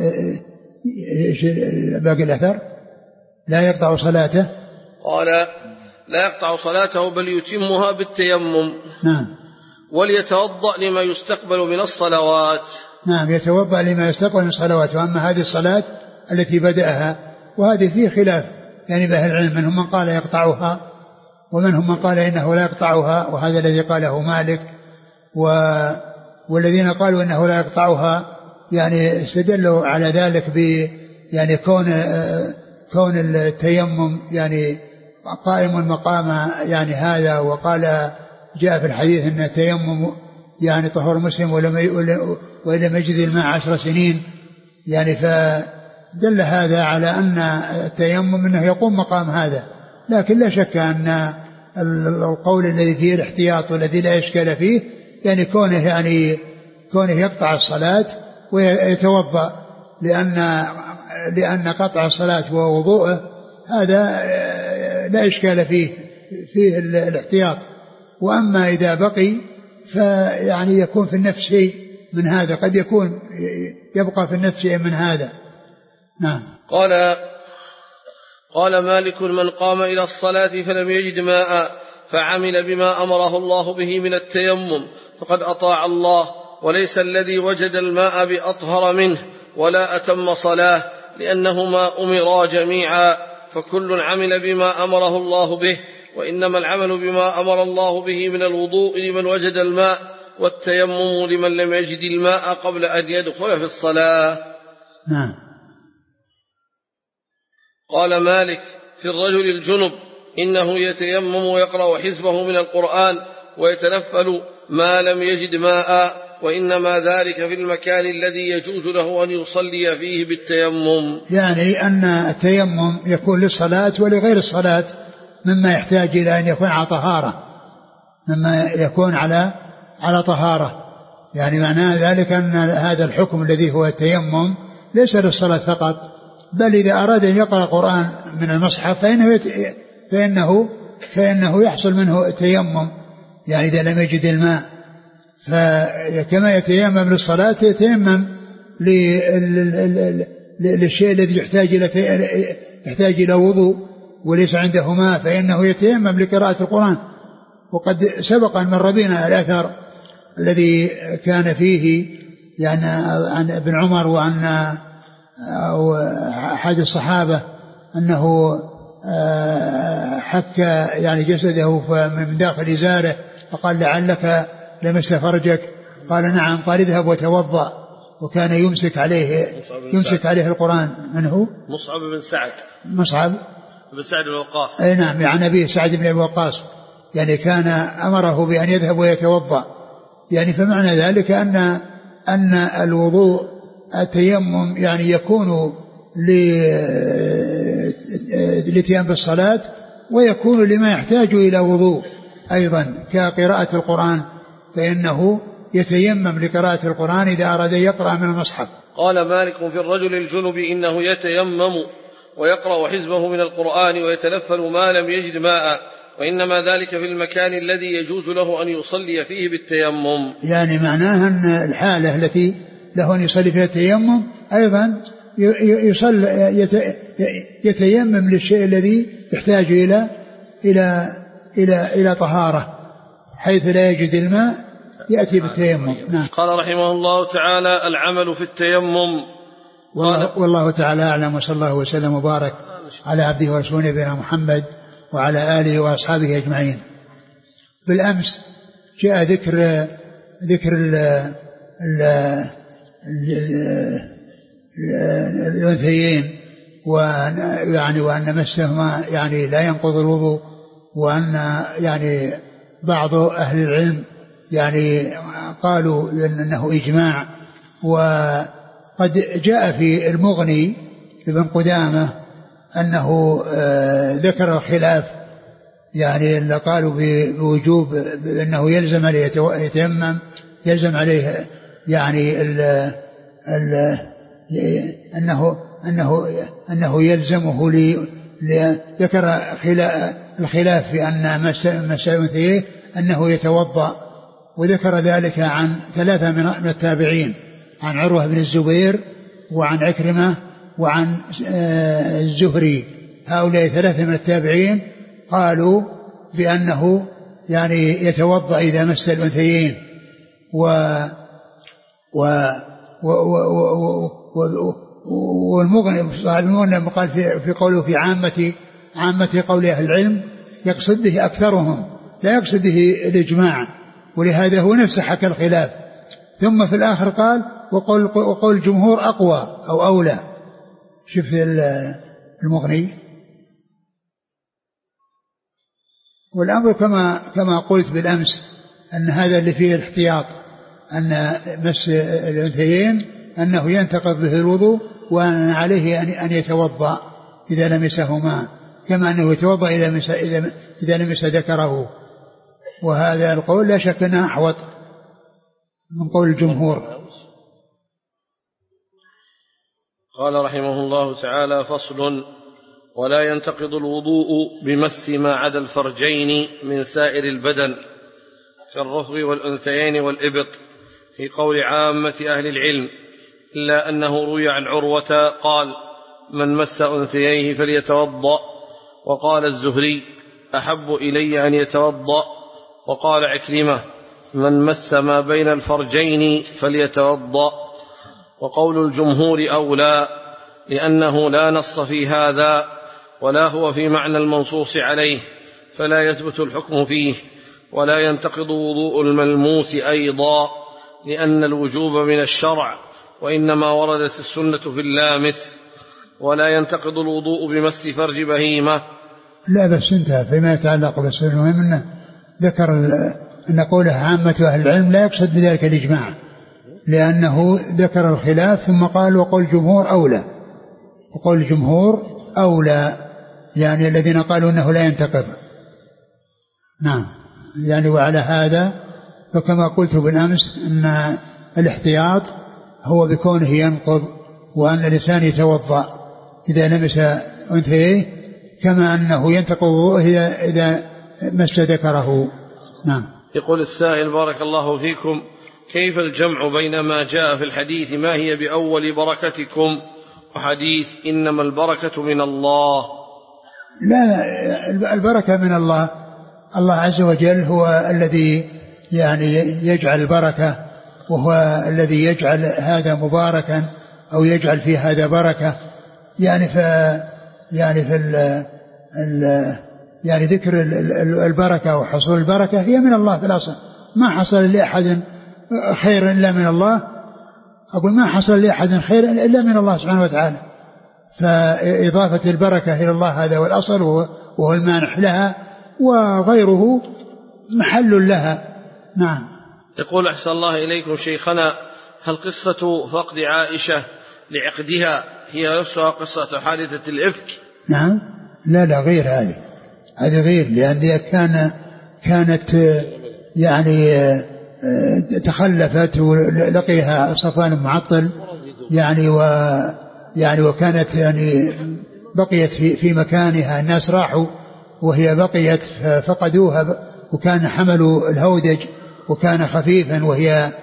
[SPEAKER 2] باقي الأثر لا يقطع صلاته
[SPEAKER 1] قال لا يقطع صلاته بل يتمها بالتيمم.
[SPEAKER 2] نعم.
[SPEAKER 1] وليتوضأ لما يستقبل من الصلوات.
[SPEAKER 2] نعم يتوضأ لما يستقبل من الصلوات. وأما هذه الصلاة التي بدأها وهذه فيه خلاف يعني بأهل العلم، منهم من قال يقطعها ومنهم من قال إنه لا يقطعها وهذا الذي قاله مالك، و والذين قالوا إنه لا يقطعها يعني استدلوا على ذلك ب يعني كون كون التيمم يعني قائم مقام يعني هذا، وقال جاء في الحديث أن التيمم يعني طهور مسلم وإن لم يجد الماء عشر سنين يعني، فدل هذا على أن التيمم أنه يقوم مقام هذا. لكن لا شك أن القول الذي فيه الاحتياط والذي لا إشكال فيه يعني كونه يعني كونه يقطع الصلاة ويتوضأ، لأن لأن قطع الصلاة ووضوءه هذا لا إشكال فيه فيه الاحتياط. وأما إذا بقي فيعني يكون في النفس شيء من هذا، قد يكون يبقى في النفس شيء من هذا. نعم.
[SPEAKER 1] قال قال مالك من قام إلى الصلاة فلم يجد ماء فعمل بما أمره الله به من التيمم فقد أطاع الله، وليس الذي وجد الماء بأطهر منه ولا أتم صلاة، لأنهما أمرا جميعا فكل عمل بما أمره الله به، وإنما العمل بما أمر الله به من الوضوء لمن وجد الماء والتيمم لمن لم يجد الماء قبل أن يدخل في الصلاة.
[SPEAKER 2] نعم.
[SPEAKER 1] قال مالك في الرجل الجنب إنه يتيمم ويقرأ حزبه من القرآن ويتنفل ما لم يجد ماء، وإنما ذلك في المكان الذي يجوز له أن يصلي فيه بالتيمم.
[SPEAKER 2] يعني أن التيمم يكون للصلاة ولغير الصلاة مما يحتاج إلى أن يكون على طهارة، مما يكون على على طهارة. يعني معناه ذلك أن هذا الحكم الذي هو التيمم ليس للصلاة فقط، بل إذا أراد أن يقرأ القرآن من المصحف فإنه فإنه فإنه يحصل منه التيمم، يعني إذا لم يجد الماء. فكما يتيمم للصلاة يتيمم للشيء الذي يحتاج إلى يحتاج إلى وضوء وليس عنده ماء فإنه يتيمم لقراءة القرآن. وقد سبق أن مر بنا الأثر الذي كان فيه يعني عن ابن عمر وعن أو أحد الصحابة أنه حك يعني جسده من داخل إزاره فقال لعلك لمست فرجك؟ قال نعم. قال اذهب وتوضأ. وكان يمسك عليه يمسك عليه القرآن. من هو؟
[SPEAKER 1] مصعب بن سعد
[SPEAKER 2] مصعب
[SPEAKER 1] بن سعد بن وقاص.
[SPEAKER 2] اي نعم، عن أبيه سعد بن وقاص. يعني كان أمره بأن يذهب ويتوضأ. يعني فمعنى ذلك أن أن الوضوء التيمم يعني يكون للاتيان بالصلاة، ويكون لما يحتاج إلى وضوء أيضا كقراءة القرآن، فإنه يتيمم لقراءة القرآن إذا أراد يقرأ من المصحف.
[SPEAKER 1] قال مالك في الرجل الجنب إنه يتيمم ويقرأ حزبه من القرآن ويتنفل ما لم يجد ماء، وإنما ذلك في المكان الذي يجوز له أن يصلي فيه بالتيمم.
[SPEAKER 2] يعني معناها أن الحالة التي له أن يصلي فيها التيمم أيضا يصلي يتيمم للشيء الذي يحتاج إلى إلى إلى إلى طهارة، حيث لا يجد الماء يأتي بالتيمم. نعم.
[SPEAKER 1] قال رحمه الله تعالى: العمل في التيمم.
[SPEAKER 2] والله, والله تعالى أعلم، وصلى الله وسلم وبارك على عبده ورسوله نبينا محمد وعلى آله وأصحابه أجمعين. بالأمس جاء ذكر ذكر ال ال الأنثيين، وأن يعني وأن مسهما يعني لا ينقض الوضوء، وأن يعني بعض أهل العلم يعني قالوا إنه إجماع. وقد جاء في المغني ابن قدامة أنه ذكر الخلاف، يعني اللي قالوا بوجوب أنه يلزم عليه يتيمم، يلزم عليه يعني ال ال أنه أنه أنه يلزمه لي ذكر الخلاف في أن مسألة فيه أنه يتوضأ، وذكر ذلك عن ثلاثة من التابعين، عن عروة بن الزبير وعن عكرمة وعن الزهري. هؤلاء ثلاثة من التابعين قالوا بأنه يعني يتوضأ إذا مس الأنثيين. و و والمغني صاحب المغني قال في, في قوله في عامة عامة قول أهل العلم يقصد به أكثرهم، لا يقصد به الإجماع، ولهذا هو نفسه حكى الخلاف. ثم في الآخر قال وقول, وقول الجمهور أقوى أو أولى. شوف المغني. والأمر كما كما قلت بالأمس أن هذا اللي فيه الاحتياط، أن مس الأنثيين أنه ينتقض به الوضوء، وأن عليه أن يتوضأ إذا لمسهما، كما أنه يتوضأ إذا لمس إذا إذا لمس ذكره. وهذا القول لا شك أنه أحوط من قول الجمهور.
[SPEAKER 1] قال رحمه الله تعالى: فصل: ولا ينتقض الوضوء بمس ما عدا الفرجين من سائر البدن كالرفغ والأنثيين والإبط في قول عامة أهل العلم، إلا أنه روي عن عروة قال: من مس أنثييه فليتوضأ. وقال الزهري: أحب إلي أن يتوضأ. وقال عكرمة: من مس ما بين الفرجين فليتوضأ. وقول الجمهور أولى، لأنه لا نص في هذا ولا هو في معنى المنصوص عليه، فلا يثبت الحكم فيه. ولا ينتقض وضوء الملموس أيضا، لأن الوجوب من الشرع، وإنما وردت السنة في اللامس. ولا ينتقض الوضوء بمس فرج بهيمة.
[SPEAKER 2] لا بس انتهى فيما يتعلق بالسنة. المهم أنه ذكر أن قوله عامة أهل العلم لا يقصد بذلك الإجماع، لأنه ذكر الخلاف ثم قال وقول الجمهور أولى. وقول الجمهور أولى يعني الذين قالوا أنه لا ينتقض. نعم. يعني وعلى هذا فكما قلت بالأمس أن الاحتياط هو بكونه ينقض، وأن الإنسان يتوضأ إذا لمس أنثيه، كما أنه ينتقض إذا, إذا مس ذكره. نعم.
[SPEAKER 1] يقول السائل: بارك الله فيكم، كيف الجمع بين ما جاء في الحديث ما هي بأول بركتكم وحديث إنما البركة من الله؟
[SPEAKER 2] لا، البركة من الله. الله عز وجل هو الذي يعني يجعل البركة، وهو الذي يجعل هذا مباركا أو يجعل في هذا بركة. يعني ف يعني في ال ال يعني ذكر البركة وحصول البركة هي من الله في الأصل، ما حصل لأحد خير إلا من الله، أقول ما حصل لأحد خير إلا من الله سبحانه وتعالى، فإضافة البركة إلى الله هذا هو الأصل وهو المانح لها، وغيره محل لها. نعم.
[SPEAKER 1] يقول أحسن الله إليكم شيخنا، هل قصة فقد عائشة لعقدها هي نفسها قصة حادثة الإفك؟
[SPEAKER 2] نعم. لا لا غير هذه، هذه غير، لأن كان كانت يعني تخلفت ولقيها صفوان معطل يعني و يعني وكانت يعني بقيت في في مكانها، الناس راحوا وهي بقيت فقدوها، وكان حملوا الهودج وكان خفيفا وهي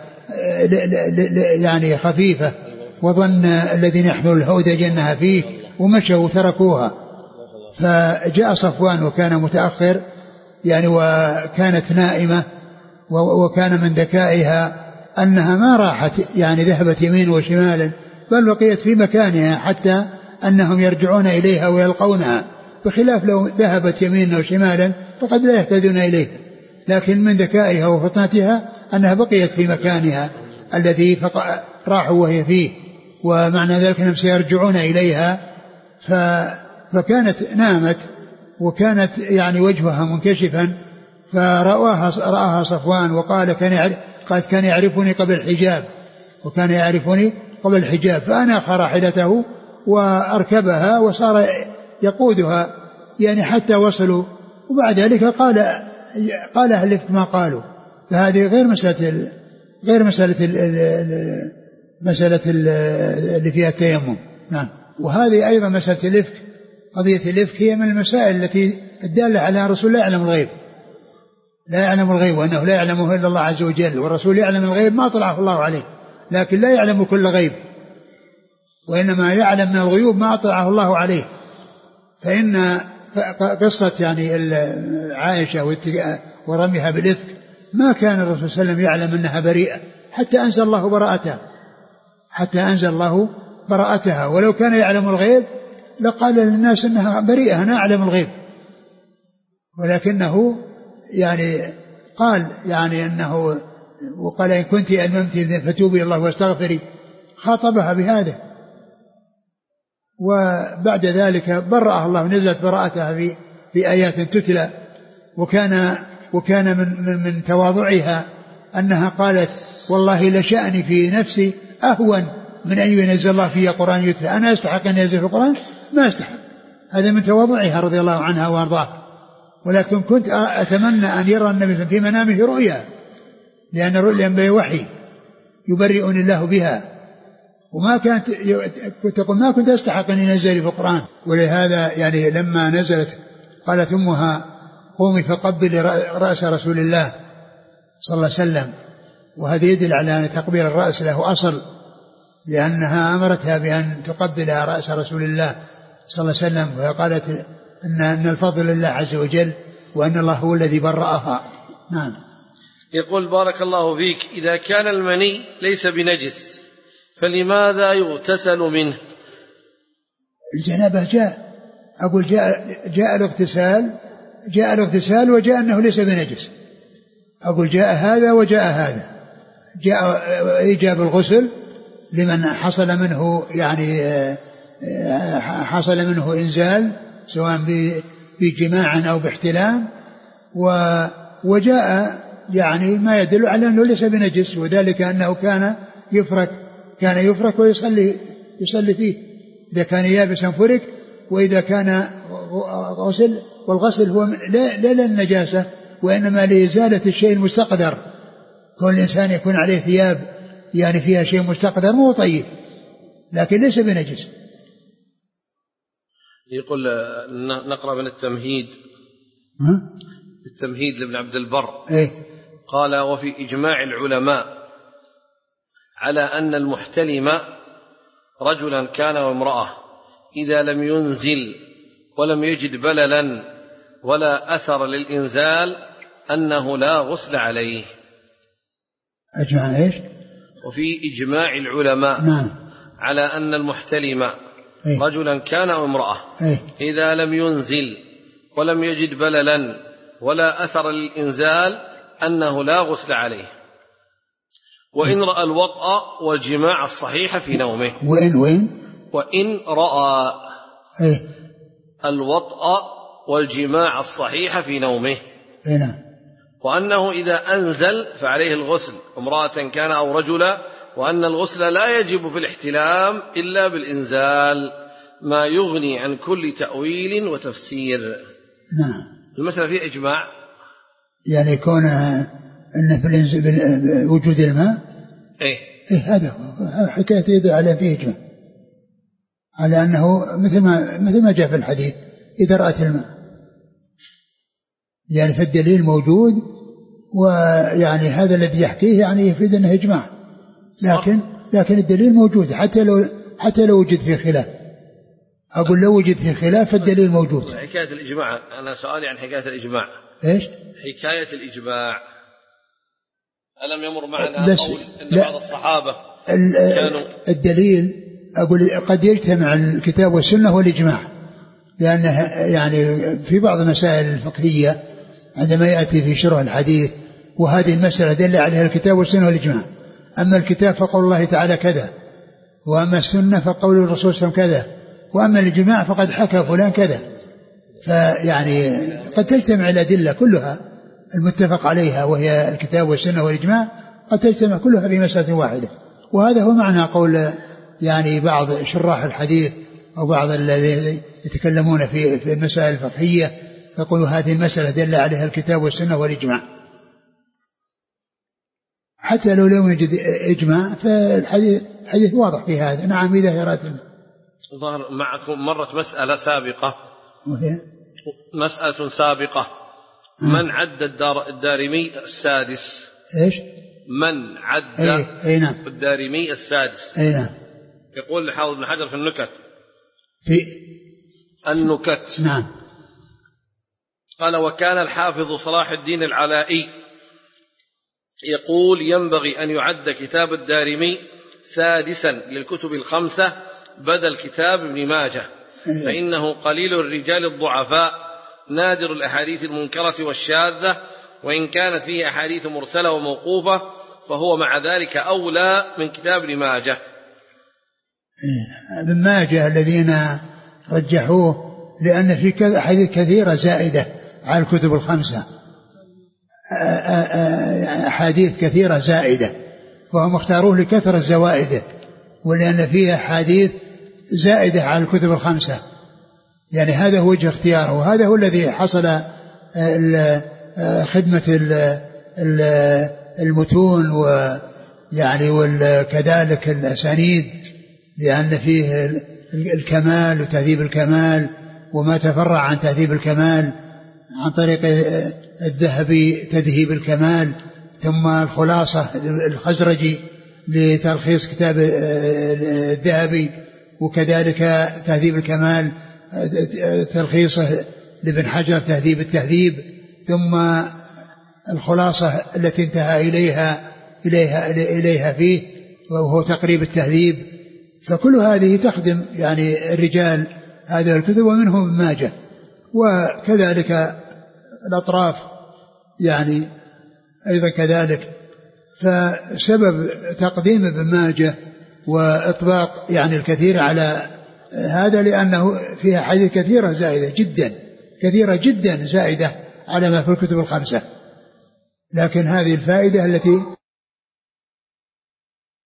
[SPEAKER 2] يعني خفيفة، وظن الذين يحملوا الهودج أنها فيه ومشوا وتركوها، فجاء صفوان وكان متأخر يعني وكانت نائمة، وكان من ذكائها أنها ما راحت يعني ذهبت يمين وشمال، بل بقيت في مكانها حتى أنهم يرجعون إليها ويلقونها، بخلاف لو ذهبت يمينا وشمالا فقد لا يهتدون إليها، لكن من ذكائها وفطنتها أنها بقيت في مكانها الذي راحوا وهي فيه، ومعنى ذلك أنهم سيرجعون إليها، فكانت نامت وكانت يعني وجهها منكشفا، فرآها رآها صفوان وقال كان يعرف قد كان يعرفني قبل الحجاب وكان يعرفني قبل الحجاب، فأناخ راحلته وأركبها وصار يقودها يعني حتى وصلوا، وبعد ذلك قال قال أهل ما قالوا، فهذه غير مسألة غير مسألة مسألة اللي فيها التيمم. نعم. وهذه أيضا مسألة الإفك، قضية الإفك هي من المسائل التي الدالة على رسول لا يعلم الغيب، لا يعلم الغيب، وأنه لا يعلمه إلا الله عز وجل، والرسول يعلم الغيب ما طلعه الله عليه، لكن لا يعلم كل غيب، وإنما يعلم من الغيوب ما طلعه الله عليه. فإن قصة يعني عائشة ورميها بالإفك ما كان الرسول صلى الله عليه وسلم يعلم أنها بريئة حتى أنزل الله براءتها، حتى أنزل الله براءتها، ولو كان يعلم الغيب لقال للناس أنها بريئة أنا أعلم الغيب، ولكنه يعني قال يعني أنه وقال إن كنت ألممت فتوبي إلى الله واستغفري، خاطبها بهذا، وبعد ذلك برأها الله، نزلت براءتها في, في آيات تتلى، وكان وكان من, من, من تواضعها أنها قالت والله لشأني في نفسي أهون من أن ينزل الله في قرآن يتلى، أنا أستحق أن ينزل في القرآن ما أستحق، هذا من تواضعها رضي الله عنها وارضاها، ولكن كنت أتمنى أن يرى النبي في منامه رؤيا، لأن الرؤيا ينبغي وحي يبرئني الله بها، وما كانت تقول ما كنت أستحق أن ينزل في القرآن. ولهذا يعني لما نزلت قالت أمها قومي فقبلي رأس رسول الله صلى الله عليه وسلم، وهذا يدل على أن تقبيل الرأس له أصل، لأنها أمرتها بأن تقبل رأس رسول الله صلى الله عليه وسلم، وقالت إن, إن الفضل لله عز وجل وأن الله هو الذي برأها. نعم.
[SPEAKER 1] يقول بارك الله فيك، إذا كان المني ليس بنجس فلماذا يغتسل منه؟
[SPEAKER 2] الجنابة جاء أقول جاء, جاء الاغتسال جاء الاغتسال وجاء أنه ليس بنجس، أقول جاء هذا وجاء هذا، جاء إيجاب الغسل لمن حصل منه يعني حصل منه إنزال سواء بجماع أو باحتلام، وجاء يعني ما يدل على أنه ليس بنجس، وذلك أنه كان يفرك كان يفرك ويصلي يصلي فيه، إذا كان يابسا فرك، وإذا كان غسل، والغسل هو لا للنجاسة وإنما لإزالة الشيء المستقدر، كل الإنسان يكون عليه ثياب يعني فيها شيء مستقدر مو طيب لكن ليس بنجس.
[SPEAKER 1] يقول نقرأ من التمهيد التمهيد لابن عبد البر
[SPEAKER 2] إيه؟
[SPEAKER 1] قال وفي إجماع العلماء على أن المحتلم رجلا كان وامرأة إذا لم ينزل ولم يجد بللا ولا أثر للإنزال أنه لا غسل عليه.
[SPEAKER 2] أجمع إيش؟
[SPEAKER 1] وفي إجماع العلماء
[SPEAKER 2] نعم.
[SPEAKER 1] على أن المحتلم
[SPEAKER 2] إيه؟
[SPEAKER 1] رجلا كان وامرأة
[SPEAKER 2] إيه؟
[SPEAKER 1] إذا لم ينزل ولم يجد بللا ولا أثر للإنزال أنه لا غسل عليه، وإن رأى الوطأ والجماع الصحيح في نومه.
[SPEAKER 2] وإن وإن
[SPEAKER 1] وإن رأى
[SPEAKER 2] إيه؟
[SPEAKER 1] الوطأ والجماع الصحيح في نومه.
[SPEAKER 2] إيه؟
[SPEAKER 1] وأنه إذا أنزل فعليه الغسل امرأة كان أو رجلا، وأن الغسل لا يجب في الاحتلام إلا بالإنزال، ما يغني عن كل تأويل وتفسير.
[SPEAKER 2] نعم.
[SPEAKER 1] المسألة فيها إجماع،
[SPEAKER 2] يعني كون أن في وجود الماء
[SPEAKER 1] إيه؟
[SPEAKER 2] إيه هذا حكاية يدل على فيه إجماع على أنه مثل ما مثل ما جاء في الحديث إذا رأت الماء، يعني فالدليل موجود، ويعني هذا الذي يحكيه يعني يفيد أنه إجماع، لكن لكن الدليل موجود حتى لو حتى لو وجد فيه خلاف. أقول لو وجد فيه خلاف فالدليل موجود.
[SPEAKER 1] حكاية الإجماع، أنا سؤالي عن حكاية الإجماع.
[SPEAKER 2] إيش؟
[SPEAKER 1] حكاية الإجماع ألم يمر معنا قول أن بعض الصحابة كانوا
[SPEAKER 2] الدليل أقول قد يجتمع الكتاب والسنة والإجماع، لأنه يعني في بعض المسائل الفقهية عندما يأتي في شرح الحديث وهذه المسألة دل عليها الكتاب والسنة والإجماع. أما الكتاب فقول الله تعالى كذا، وأما السنة فقول الرسول صلى الله عليه وسلم كذا، وأما الإجماع فقد حكى فلان كذا. فيعني قد تجتمع الأدلة كلها المتفق عليها وهي الكتاب والسنة والإجماع، قد تجتمع كلها في مسألة واحدة. وهذا هو معنى قول يعني بعض شراح الحديث أو بعض الذين يتكلمون في في المسائل الفقهية يقولوا هذه المسألة دل عليها الكتاب والسنة والإجماع، حتى لو لم يوجد إجماع فالحديث حديث واضح في هذا. نعم. إذا يرات
[SPEAKER 1] ظهر معكم مرت مسألة سابقة،
[SPEAKER 2] وهي
[SPEAKER 1] مسألة سابقة من عد الدار الدارمي السادس.
[SPEAKER 2] إيش؟
[SPEAKER 1] من عد
[SPEAKER 2] أي أي نعم.
[SPEAKER 1] الدارمي السادس.
[SPEAKER 2] أي نعم.
[SPEAKER 1] يقول الحافظ بن حجر في النكت
[SPEAKER 2] في
[SPEAKER 1] النكت
[SPEAKER 2] نعم.
[SPEAKER 1] قال وكان الحافظ صلاح الدين العلائي يقول ينبغي أن يعد كتاب الدارمي سادسا للكتب الخمسة بدل كتاب ابن ماجه، فإنه قليل الرجال الضعفاء نادر الأحاديث المنكرة والشاذة، وإن كانت فيه أحاديث مرسلة وموقوفة فهو مع ذلك أولى من كتاب ابن ماجه.
[SPEAKER 2] ابن ماجه الذين رجحوه لأن في أحاديث كثيرة زائدة على الكتب الخمسة، أحاديث كثيرة زائدة، وهم اختاروه لكثرة زوائده، ولأن فيها أحاديث زائدة على الكتب الخمسة. يعني هذا هو وجه اختياره، وهذا هو الذي حصل خدمة المتون ويعني وكذلك الأسانيد، لأن فيه الكمال وتهذيب الكمال وما تفرع عن تهذيب الكمال عن طريق الذهبي تذهيب الكمال، ثم الخلاصة الخزرجي لتلخيص كتاب الذهبي، وكذلك تهذيب الكمال تلخيصه لابن حجر تهذيب التهذيب، ثم الخلاصة التي انتهى إليها إليها إليها فيه وهو تقريب التهذيب. فكل هذه تخدم يعني الرجال هذه الكتب ومنهم ابن ماجه، وكذلك الأطراف يعني أيضا كذلك. فسبب تقديم ابن ماجه وإطباق يعني الكثير على هذا لأنه فيها حديث كثيرة زائدة جدا كثيرة جدا زائدة على ما في الكتب الخمسة، لكن هذه الفائدة التي